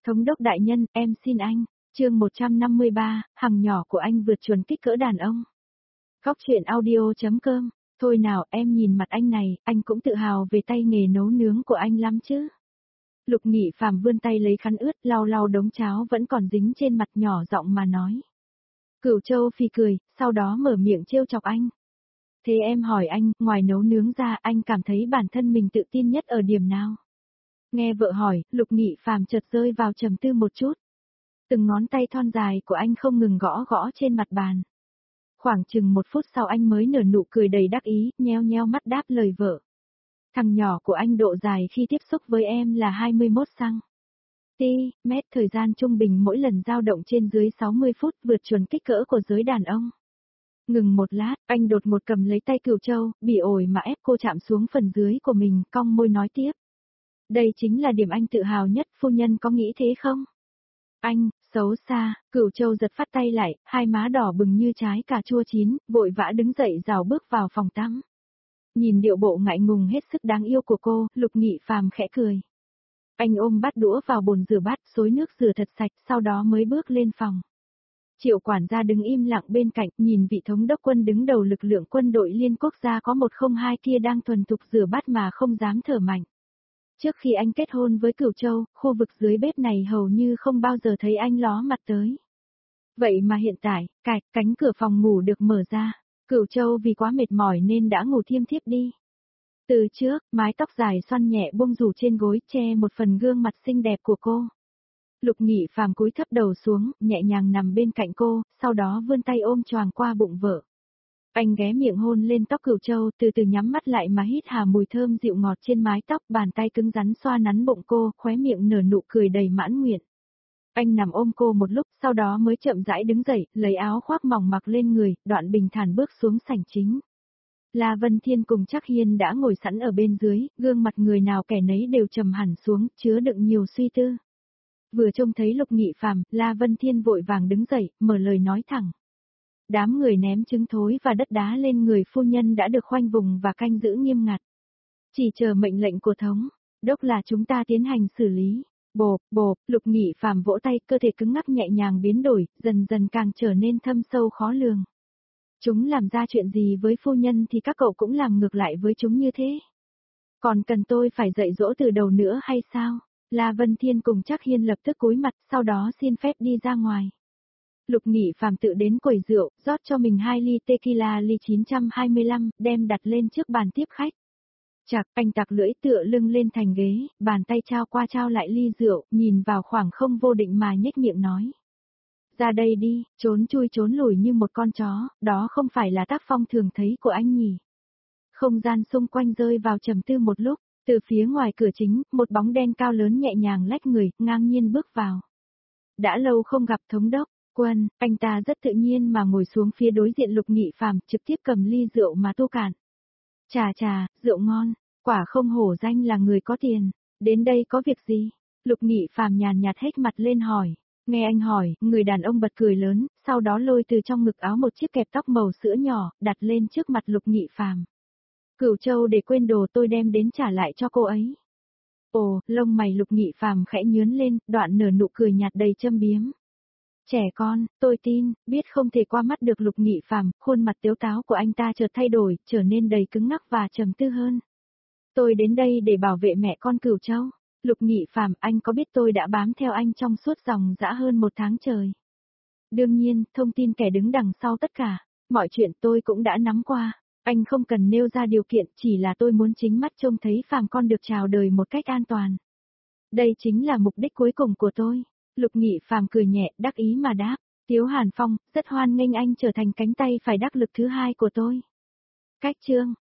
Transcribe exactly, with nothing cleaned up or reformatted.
Thống đốc đại nhân, em xin anh. Chương một trăm năm mươi ba, hàng nhỏ của anh vượt chuẩn kích cỡ đàn ông. Góc truyện audio chấm com. Thôi nào, em nhìn mặt anh này, anh cũng tự hào về tay nghề nấu nướng của anh lắm chứ. Lục Nghị Phàm vươn tay lấy khăn ướt lau lau đống cháo vẫn còn dính trên mặt, nhỏ giọng mà nói. Cửu Châu phì cười, sau đó mở miệng trêu chọc anh. Thế em hỏi anh, ngoài nấu nướng ra anh cảm thấy bản thân mình tự tin nhất ở điểm nào? Nghe vợ hỏi, Lục Nghị Phàm chợt rơi vào trầm tư một chút. Từng ngón tay thon dài của anh không ngừng gõ gõ trên mặt bàn. Khoảng chừng một phút sau anh mới nở nụ cười đầy đắc ý, nheo nheo mắt đáp lời vợ. Thằng nhỏ của anh độ dài khi tiếp xúc với em là hai mươi mốt xăng-ti-mét, thời gian trung bình mỗi lần dao động trên dưới sáu mươi phút, vượt chuẩn kích cỡ của giới đàn ông. Ngừng một lát, anh đột ngột cầm lấy tay Cửu Châu, bỉ ổi mà ép cô chạm xuống phần dưới của mình, cong môi nói tiếp. Đây chính là điểm anh tự hào nhất, phu nhân có nghĩ thế không? Anh, xấu xa, Cửu Châu giật phát tay lại, hai má đỏ bừng như trái cà chua chín, vội vã đứng dậy rảo bước vào phòng tắm. Nhìn điệu bộ ngại ngùng hết sức đáng yêu của cô, Lục Nghị Phàm khẽ cười. Anh ôm bát đũa vào bồn rửa bát, xối nước rửa thật sạch, sau đó mới bước lên phòng. Triệu quản gia đứng im lặng bên cạnh, nhìn vị thống đốc quân đứng đầu lực lượng quân đội liên quốc gia có một không hai kia đang thuần thục rửa bát mà không dám thở mạnh. Trước khi anh kết hôn với Cửu Châu, khu vực dưới bếp này hầu như không bao giờ thấy anh ló mặt tới. Vậy mà hiện tại, cạch, cánh cửa phòng ngủ được mở ra, Cửu Châu vì quá mệt mỏi nên đã ngủ thiêm thiếp đi. Từ trước, mái tóc dài xoăn nhẹ buông rủ trên gối che một phần gương mặt xinh đẹp của cô. Lục Nghị Phàm cúi thấp đầu xuống, nhẹ nhàng nằm bên cạnh cô, sau đó vươn tay ôm choàng qua bụng vợ. Anh ghé miệng hôn lên tóc Cửu Châu, từ từ nhắm mắt lại mà hít hà mùi thơm dịu ngọt trên mái tóc, bàn tay cứng rắn xoa nắn bụng cô, khóe miệng nở nụ cười đầy mãn nguyện. Anh nằm ôm cô một lúc, sau đó mới chậm rãi đứng dậy, lấy áo khoác mỏng mặc lên người, đoạn bình thản bước xuống sảnh chính. La Vân Thiên cùng Trác Hiên đã ngồi sẵn ở bên dưới, gương mặt người nào kẻ nấy đều trầm hẳn xuống, chứa đựng nhiều suy tư. Vừa trông thấy Lục Nghị Phàm, La Vân Thiên vội vàng đứng dậy, mở lời nói thẳng. Đám người ném trứng thối và đất đá lên người phu nhân đã được khoanh vùng và canh giữ nghiêm ngặt. Chỉ chờ mệnh lệnh của thống đốc là chúng ta tiến hành xử lý. Bộp, bộp, Lục Nghị Phàm vỗ tay, cơ thể cứng ngắc nhẹ nhàng biến đổi, dần dần càng trở nên thâm sâu khó lường. Chúng làm ra chuyện gì với phu nhân thì các cậu cũng làm ngược lại với chúng như thế. Còn cần tôi phải dạy dỗ từ đầu nữa hay sao? La Vân Thiên cùng Trác Hiên lập tức cúi mặt, sau đó xin phép đi ra ngoài. Lục Nghị Phàm tự đến quầy rượu, rót cho mình hai ly tequila ly chín trăm hai mươi lăm, đem đặt lên trước bàn tiếp khách. Chạc, anh tặc lưỡi tựa lưng lên thành ghế, bàn tay trao qua trao lại ly rượu, nhìn vào khoảng không vô định mà nhếch miệng nói. Ra đây đi, trốn chui trốn lùi như một con chó, đó không phải là tác phong thường thấy của anh nhỉ. Không gian xung quanh rơi vào trầm tư một lúc, từ phía ngoài cửa chính, một bóng đen cao lớn nhẹ nhàng lách người, ngang nhiên bước vào. Đã lâu không gặp thống đốc. Quân, anh ta rất tự nhiên mà ngồi xuống phía đối diện Lục Nghị Phàm, trực tiếp cầm ly rượu mà tu cạn. Chà chà, rượu ngon, quả không hổ danh là người có tiền, đến đây có việc gì? Lục Nghị Phàm nhàn nhạt hếch mặt lên hỏi. Nghe anh hỏi, người đàn ông bật cười lớn, sau đó lôi từ trong ngực áo một chiếc kẹp tóc màu sữa nhỏ, đặt lên trước mặt Lục Nghị Phàm. Cửu Châu để quên đồ tôi đem đến trả lại cho cô ấy. Ồ, lông mày Lục Nghị Phàm khẽ nhướng lên, đoạn nở nụ cười nhạt đầy châm biếm. Trẻ con, tôi tin, biết không thể qua mắt được Lục Nghị Phàm, khuôn mặt tiếu táo của anh ta chợt thay đổi, trở nên đầy cứng ngắc và trầm tư hơn. Tôi đến đây để bảo vệ mẹ con Cửu Châu. Lục Nghị Phàm, anh có biết tôi đã bám theo anh trong suốt dòng dã hơn một tháng trời. Đương nhiên, thông tin kẻ đứng đằng sau tất cả, mọi chuyện tôi cũng đã nắm qua. Anh không cần nêu ra điều kiện, chỉ là tôi muốn chính mắt trông thấy Phàm con được chào đời một cách an toàn. Đây chính là mục đích cuối cùng của tôi. Lục Nghị Phàm cười nhẹ, đắc ý mà đáp. Tiếu Hàn Phong, rất hoan nghênh anh trở thành cánh tay phải đắc lực thứ hai của tôi. Cách chương